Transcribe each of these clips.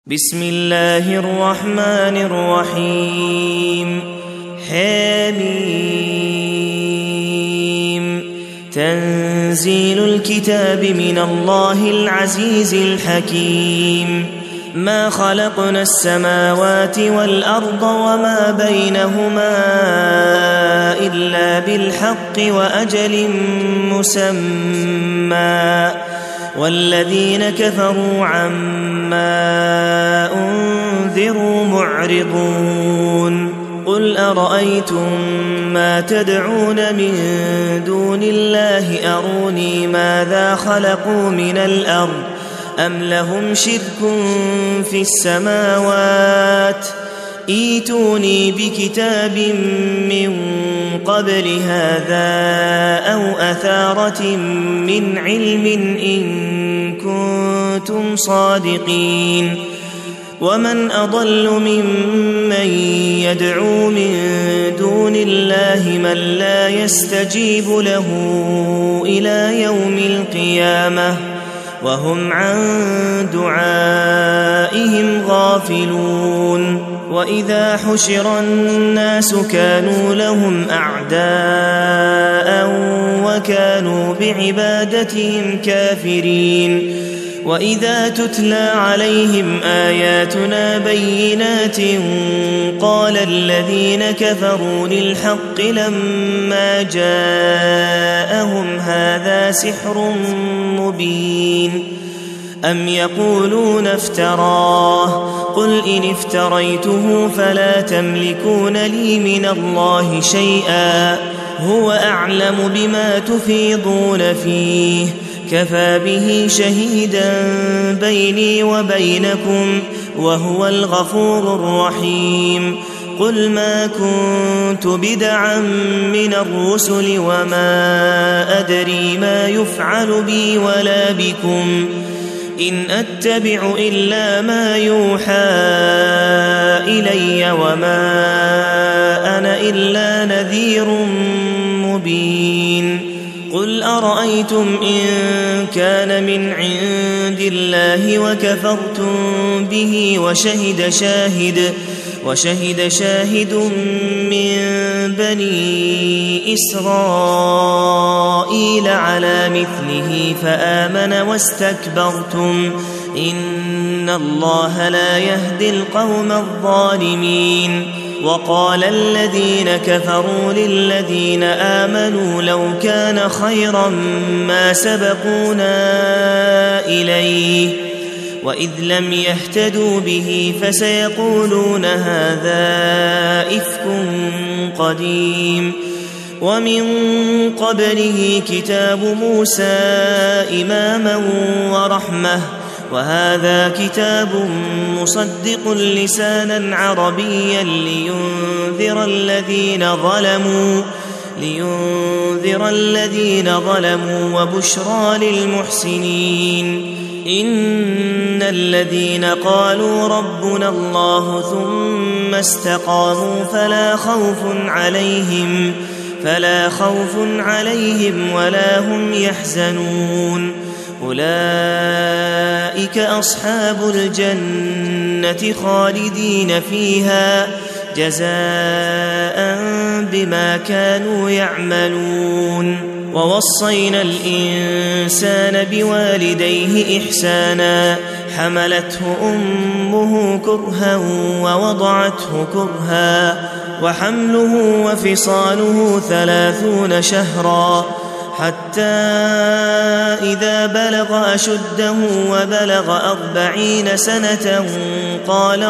بسم الله الرحمن الرحيم حميم تنزيل الكتاب من الله العزيز الحكيم ما خلقنا السماوات والأرض وما بينهما إلا بالحق وأجل مسمى والذين كفروا عما أنذروا معرضون قل أرأيتم ما تدعون من دون الله أروني ماذا خلقوا من الأرض أم لهم شرك في السماوات ائتوني بكتاب من قبل هذا أو أثارة من علم إن كنتم صادقين ومن أضل ممن يدعو من دون الله من لا يستجيب له إلى يوم القيامة وهم عن دعائهم غافلون وإذا حشر الناس كانوا لهم أعداء وكانوا بعبادتهم كافرين وإذا تتلى عليهم آياتنا بينات قال الذين كفروا للحق لما جاءهم هذا سحر مبين أم يقولون افتراه قل إن افتريته فلا تملكون لي من الله شيئا هو أعلم بما تفيضون فيه كفى به شهيدا بيني وبينكم وهو الغفور الرحيم قل ما كنت بدعا من الرسل وما أدري ما يفعل بي ولا بكم إن أتبع إلا ما يوحى إلي وما أنا إلا نذير مبين قل أرأيتم إن كان من عند الله وكفرتم به وشهد شاهد من بني إسرائيل على مثله فآمن واستكبرتم إن الله لا يهدي القوم الظالمين وقال الذين كفروا للذين آمنوا لو كان خيرا ما سبقونا إليه وإذ لم يهتدوا به فسيقولون هذا إفك قديم ومن قبله كتاب موسى إماما ورحمة وهذا كتاب مصدق لسانا عربيا لينذر الذين ظلموا وبشرى للمحسنين إن الذين قالوا ربنا الله ثم استقاموا فلا خوف عليهم ولا هم يحزنون أولئك أصحاب الجنة خالدين فيها جزاء بما كانوا يعملون ووصينا الإنسان بوالديه إحسانا حملته أمه كرها ووضعته كرها وحمله وفصاله 30 شهرا حتى إذا بلغ أشده وبلغ 40 سنة قال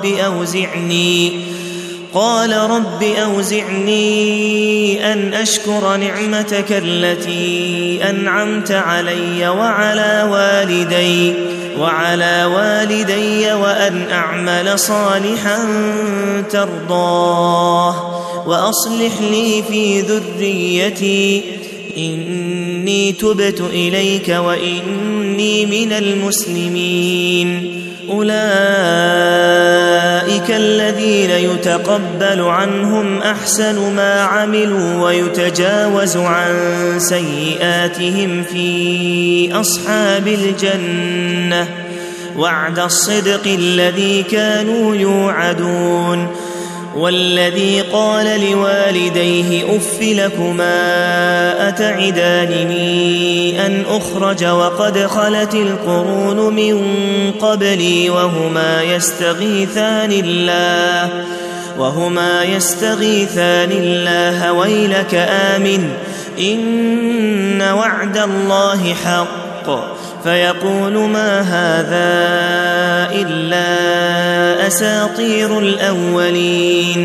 رب أوزعني أن أشكر نعمتك التي أنعمت علي وعلى والدي وأن أعمل صالحا ترضاه وأصلح لي في ذريتي إني تبت إليك وإني من المسلمين أولئك الذين يتقبل عنهم أحسن ما عملوا ويتجاوز عن سيئاتهم في أصحاب الجنة وعد الصدق الذي كانوا يوعدون. والذي قال لوالديه أف لكما أتعدانني أن أخرج وقد خلت القرون من قبلي وهما يستغيثان الله ويلك آمن إن وعد الله حق فيقول ما هذا إلا أساطير الأولين.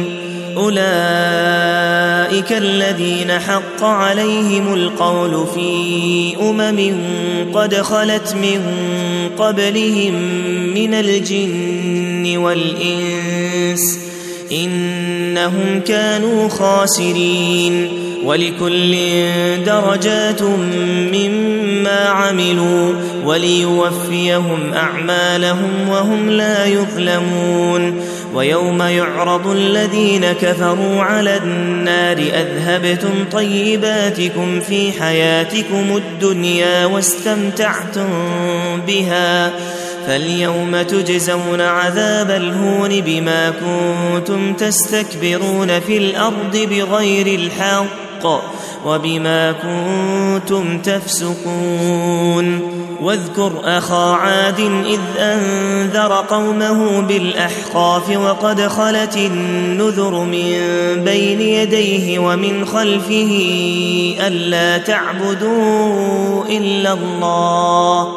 أولئك الذين حق عليهم القول في قد خلت من قبلهم من الجن والإنس إنهم كانوا خاسرين. ولكل درجات مما عملوا وليوفيهم أعمالهم وهم لا يظلمون. ويوم يعرض الذين كفروا على النار أذهبتم طيباتكم في حياتكم الدنيا واستمتعتم بها فاليوم تجزون عذاب الهون بما كنتم تستكبرون في الأرض بغير الحق وبما كنتم تفسقون. واذكر أخا عاد إذ أنذر قومه بالأحقاف وقد خلت النذر من بين يديه ومن خلفه ألا تعبدوا إلا الله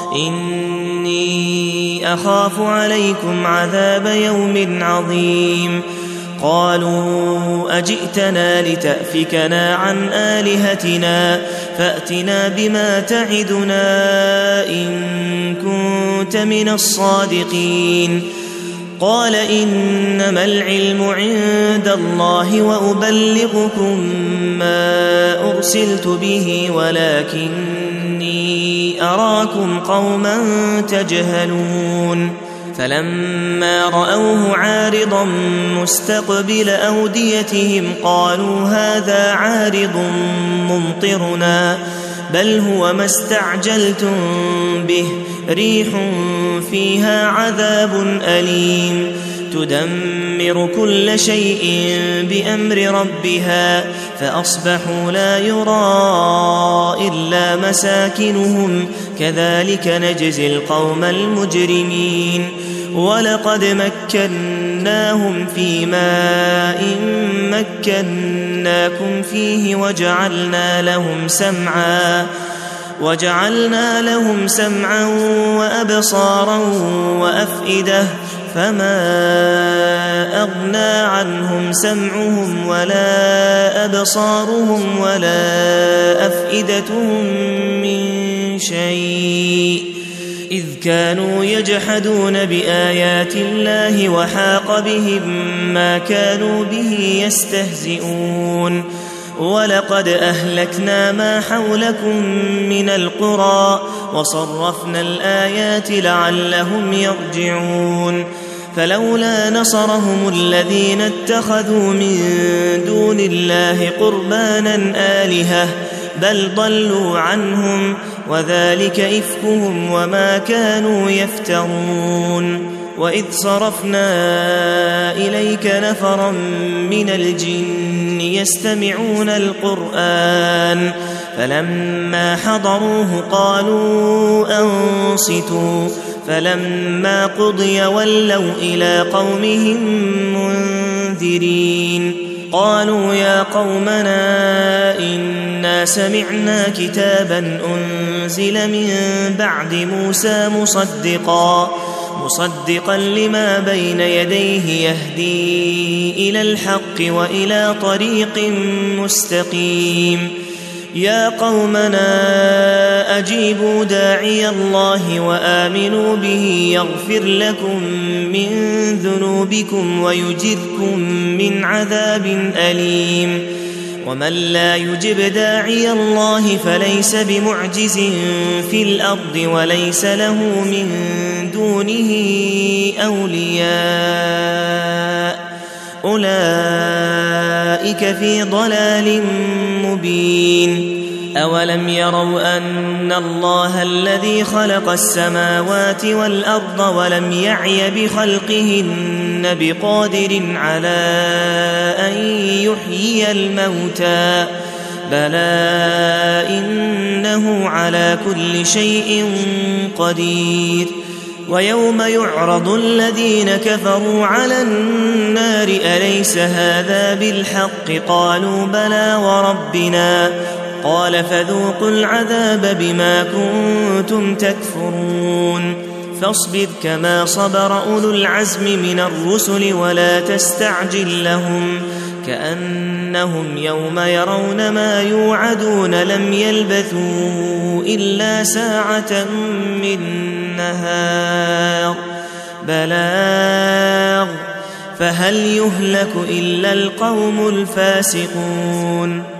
إني أخاف عليكم عذاب يوم عظيم. قالوا أجئتنا لتأفكنا عن آلهتنا فأتنا بما تعدنا إن كنت من الصادقين. قال إنما العلم عند الله وأبلغكم ما أرسلت به ولكني أراكم قوما تجهلون. فلما رأوه عارضا مستقبل أوديتهم قالوا هذا عارض ممطرنا بل هو ما استعجلتم به ريح فيها عذاب أليم تدمر كل شيء بأمر ربها فأصبحوا لا يرى إلا مساكنهم كذلك نجزي القوم المجرمين. ولقد مكناهم في ماء مكناكم فيه وجعلنا لهم سمعا وأبصارا وأفئدة فما أغنى عنهم سمعهم ولا أبصارهم ولا أفئدتهم من شيء إذ كانوا يجحدون بآيات الله وحاق بهم ما كانوا به يستهزئون. ولقد أهلكنا ما حولكم من القرى وصرفنا الآيات لعلهم يرجعون. فلولا نصرهم الذين اتخذوا من دون الله قربانا آلهة بل ضلوا عنهم وذلك إفكهم وما كانوا يفترون. وإذ صرفنا إليك نفرا من الجن يستمعون القرآن فلما حضروه قالوا أنصتوا فلما قضي ولوا إلى قومهم منذرين. قالوا يا قومنا إنا سمعنا كتابا أنزل من بعد موسى مصدقا لما بين يديه يهدي إلى الحق وإلى طريق مستقيم. يا قومنا أجيبوا داعي الله وآمنوا به يغفر لكم من ذنوبكم ويجركم من عذاب أليم. ومن لا يجب داعي الله فليس بمعجز في الأرض وليس له من دونه أولياء أولئك في ضلال مبين. أولم يروا أن الله الذي خلق السماوات والأرض ولم يعي بخلقهن بقادر على أن يحيي الموتى بلى إنه على كل شيء قدير ويوم يعرض الذين كفروا على النار أليس هذا بالحق قالوا بلى وربنا قال فذوقوا العذاب بما كنتم تكفرون فاصبر كما صبر أولو العزم من الرسل ولا تستعجل لهم كأنهم يوم يرون ما يوعدون لم يلبثوا إلا ساعة من نهار بلاغ فهل يهلك إلا القوم الفاسقون